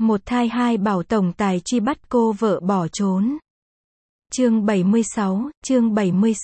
Một thai hai bảo tổng tài truy bắt cô vợ bỏ trốn. Chương 76.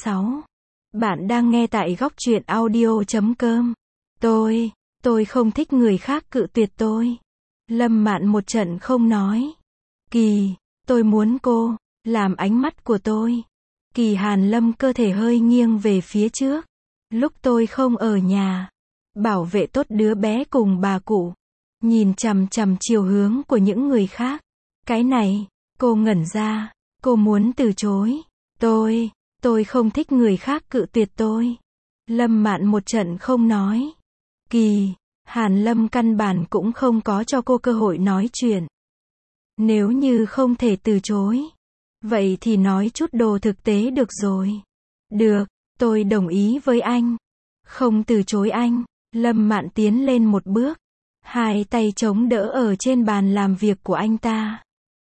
Bạn đang nghe tại góc truyện audio.com. Tôi không thích người khác cự tuyệt tôi. Lâm Mạn một trận không nói. Kỳ, tôi muốn cô làm ánh mắt của tôi. Kỳ Hàn Lâm cơ thể hơi nghiêng về phía trước. Lúc tôi không ở nhà, bảo vệ tốt đứa bé cùng bà cụ. Nhìn chằm chằm chiều hướng của những người khác. Cái này, cô ngẩn ra. Cô muốn từ chối. Tôi không thích người khác cự tuyệt tôi. Lâm Mạn một trận không nói. Kỳ, Hàn Lâm căn bản cũng không có cho cô cơ hội nói chuyện. Nếu như không thể từ chối, vậy thì nói chút đồ thực tế được rồi. Được, tôi đồng ý với anh. Không từ chối anh. Lâm Mạn tiến lên một bước. Hai tay chống đỡ ở trên bàn làm việc của anh ta.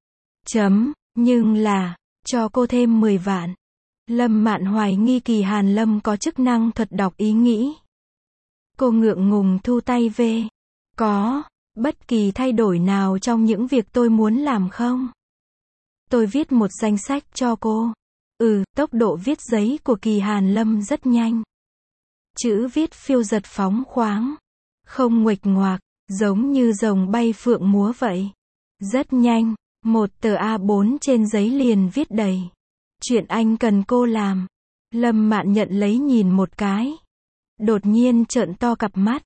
Nhưng là, cho cô thêm 10 vạn. Lâm Mạn hoài nghi Kỳ Hàn Lâm có chức năng thuật đọc ý nghĩ. Cô ngượng ngùng thu tay về. Có bất kỳ thay đổi nào trong những việc tôi muốn làm không? Tôi viết một danh sách cho cô. Tốc độ viết giấy của Kỳ Hàn Lâm rất nhanh. Chữ viết phiêu dật phóng khoáng. Không nguệch ngoạc, giống như rồng bay phượng múa vậy. Rất nhanh, một tờ A4 trên giấy liền viết đầy. Chuyện anh cần cô làm. Lâm Mạn nhận lấy nhìn một cái. Đột nhiên trợn to cặp mắt.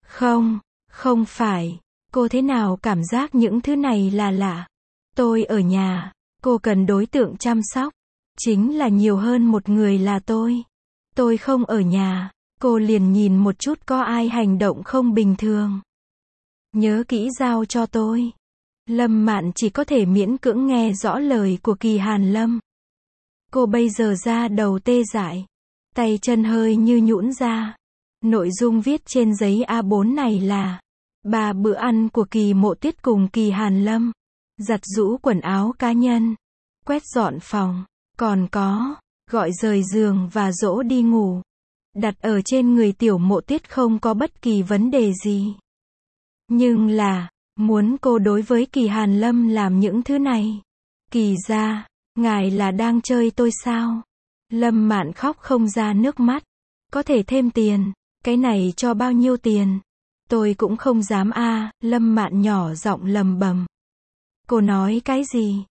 Không phải. Cô thế nào cảm giác những thứ này là lạ. Tôi ở nhà, cô cần đối tượng chăm sóc. Chính là nhiều hơn một người là tôi. Tôi không ở nhà, cô liền nhìn một chút có ai hành động không bình thường. Nhớ kỹ giao cho tôi. Lâm Mạn chỉ có thể miễn cưỡng nghe rõ lời của Kỳ Hàn Lâm. Cô bây giờ da đầu tê dại. Tay chân hơi như nhũn ra. Nội dung viết trên giấy A4 này là 3 bữa ăn của Kỳ Mộ Tuyết cùng Kỳ Hàn Lâm. Giặt giũ quần áo cá nhân. Quét dọn phòng. Còn có, gọi rời giường và dỗ đi ngủ. Đặt ở trên người Tiểu Mộ Tuyết không có bất kỳ vấn đề gì. Nhưng là, muốn cô đối với Kỳ Hàn Lâm làm những thứ này. Kỳ gia, ngài là đang chơi tôi sao? Lâm Mạn khóc không ra nước mắt. Có thể thêm tiền, cái này cho bao nhiêu tiền? Tôi cũng không dám a. Lâm Mạn nhỏ giọng lầm bầm. Cô nói cái gì?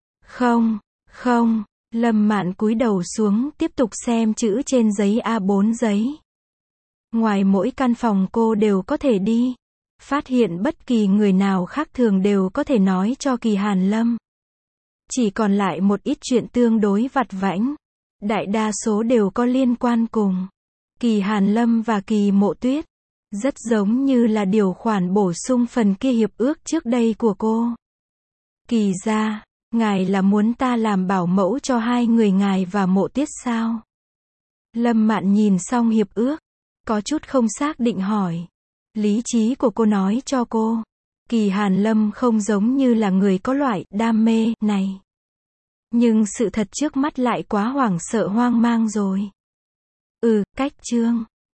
Không. Lâm Mạn cúi đầu xuống tiếp tục xem chữ trên giấy A4 giấy. Ngoài mỗi căn phòng cô đều có thể đi. Phát hiện bất kỳ người nào khác thường đều có thể nói cho Kỳ Hàn Lâm. Chỉ còn lại một ít chuyện tương đối vặt vãnh. Đại đa số đều có liên quan cùng Kỳ Hàn Lâm và Kỳ Mộ Tuyết. Rất giống như là điều khoản bổ sung phần kia hiệp ước trước đây của cô. Kỳ gia, ngài là muốn ta làm bảo mẫu cho hai người ngài và Mộ Tuyết sao? Lâm Mạn nhìn xong hiệp ước, có chút không xác định hỏi. Lý trí của cô nói cho cô, Kỳ Hàn Lâm không giống như là người có loại đam mê này. Nhưng sự thật trước mắt lại quá hoảng sợ hoang mang rồi. Cách chương